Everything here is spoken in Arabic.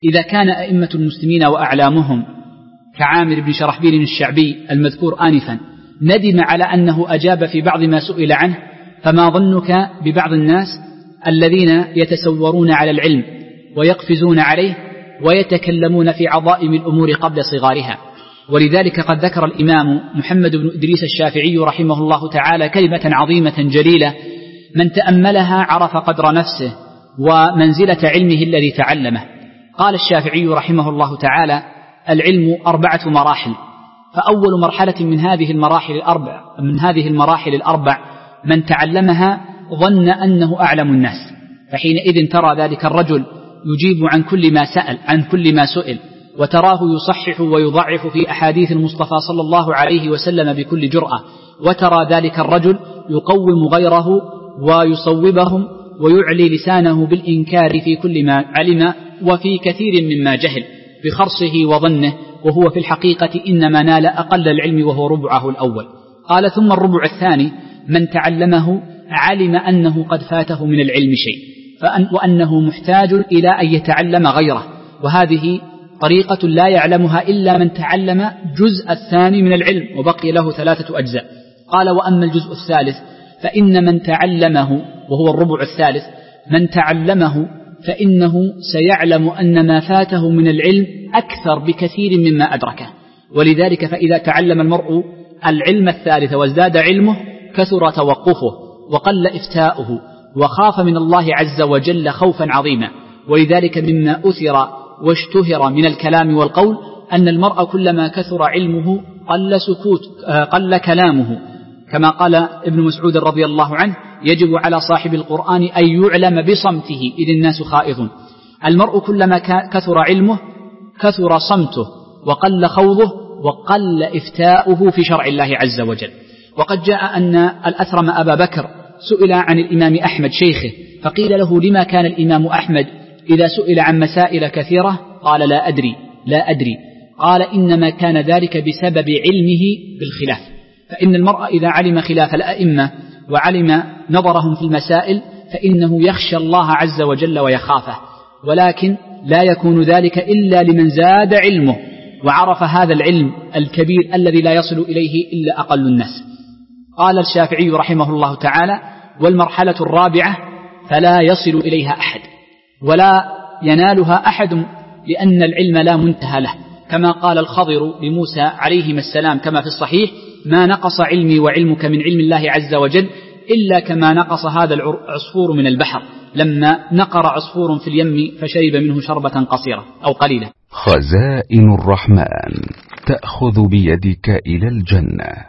إذا كان أئمة المسلمين وأعلامهم كعامر بن شرحبيل الشعبي المذكور آنفا ندم على أنه أجاب في بعض ما سئل عنه، فما ظنك ببعض الناس الذين يتسورون على العلم ويقفزون عليه ويتكلمون في عظائم الأمور قبل صغارها؟ ولذلك قد ذكر الإمام محمد بن إدريس الشافعي رحمه الله تعالى كلمة عظيمة جليلة من تأملها عرف قدر نفسه ومنزلة علمه الذي تعلمه. قال الشافعي رحمه الله تعالى: العلم 4 مراحل، فأول مرحلة من هذه المراحل الأربع من تعلمها ظن أنه أعلم الناس، فحينئذ ترى ذلك الرجل يجيب عن كل ما سئل، وتراه يصحح ويضعف في أحاديث المصطفى صلى الله عليه وسلم بكل جرأة، وترى ذلك الرجل يقوم غيره ويصوبهم ويعلي لسانه بالإنكار في كل ما علم وفي كثير مما جهل بخرصه وظنه، وهو في الحقيقة إنما نال أقل العلم وهو ربعه الأول. قال: ثم الربع الثاني من تعلمه علم أنه قد فاته من العلم شيء وأنه محتاج إلى أن يتعلم غيره، وهذه طريقة لا يعلمها إلا من تعلم جزء الثاني من العلم وبقي له 3 أجزاء. قال: وأما الجزء الثالث فإن من تعلمه، وهو الربع الثالث، من تعلمه فإنه سيعلم أن ما فاته من العلم أكثر بكثير مما أدركه. ولذلك فإذا تعلم المرء العلم الثالث وازداد علمه كثر توقفه وقل إفتاؤه وخاف من الله عز وجل خوفا عظيما. ولذلك مما أثر واشتهر من الكلام والقول أن المرء كلما كثر علمه قل كلامه، كما قال ابن مسعود رضي الله عنه: يجب على صاحب القرآن أن يعلم بصمته إذ الناس خائضون. المرء كلما كثر علمه كثر صمته وقل خوضه وقل إفتاؤه في شرع الله عز وجل. وقد جاء أن الأثرم أبا بكر سئل عن الإمام أحمد شيخه، فقيل له: لما كان الإمام أحمد إذا سئل عن مسائل كثيرة قال: لا أدري. قال: إنما كان ذلك بسبب علمه بالخلاف، فإن المرء إذا علم خلاف الأئمة وعلم نظرهم في المسائل فإنه يخشى الله عز وجل ويخافه، ولكن لا يكون ذلك إلا لمن زاد علمه وعرف هذا العلم الكبير الذي لا يصل إليه إلا أقل الناس. قال الشافعي رحمه الله تعالى: والمرحلة الرابعة فلا يصل إليها أحد ولا ينالها أحد، لأن العلم لا منتهى له، كما قال الخضر لموسى عليهما السلام كما في الصحيح: ما نقص علمي وعلمك من علم الله عز وجل إلا كما نقص هذا العصفور من البحر لما نقر عصفور في اليم فشرب منه شربة قصيرة أو قليلة. خزائن الرحمن تأخذ بيدك إلى الجنة.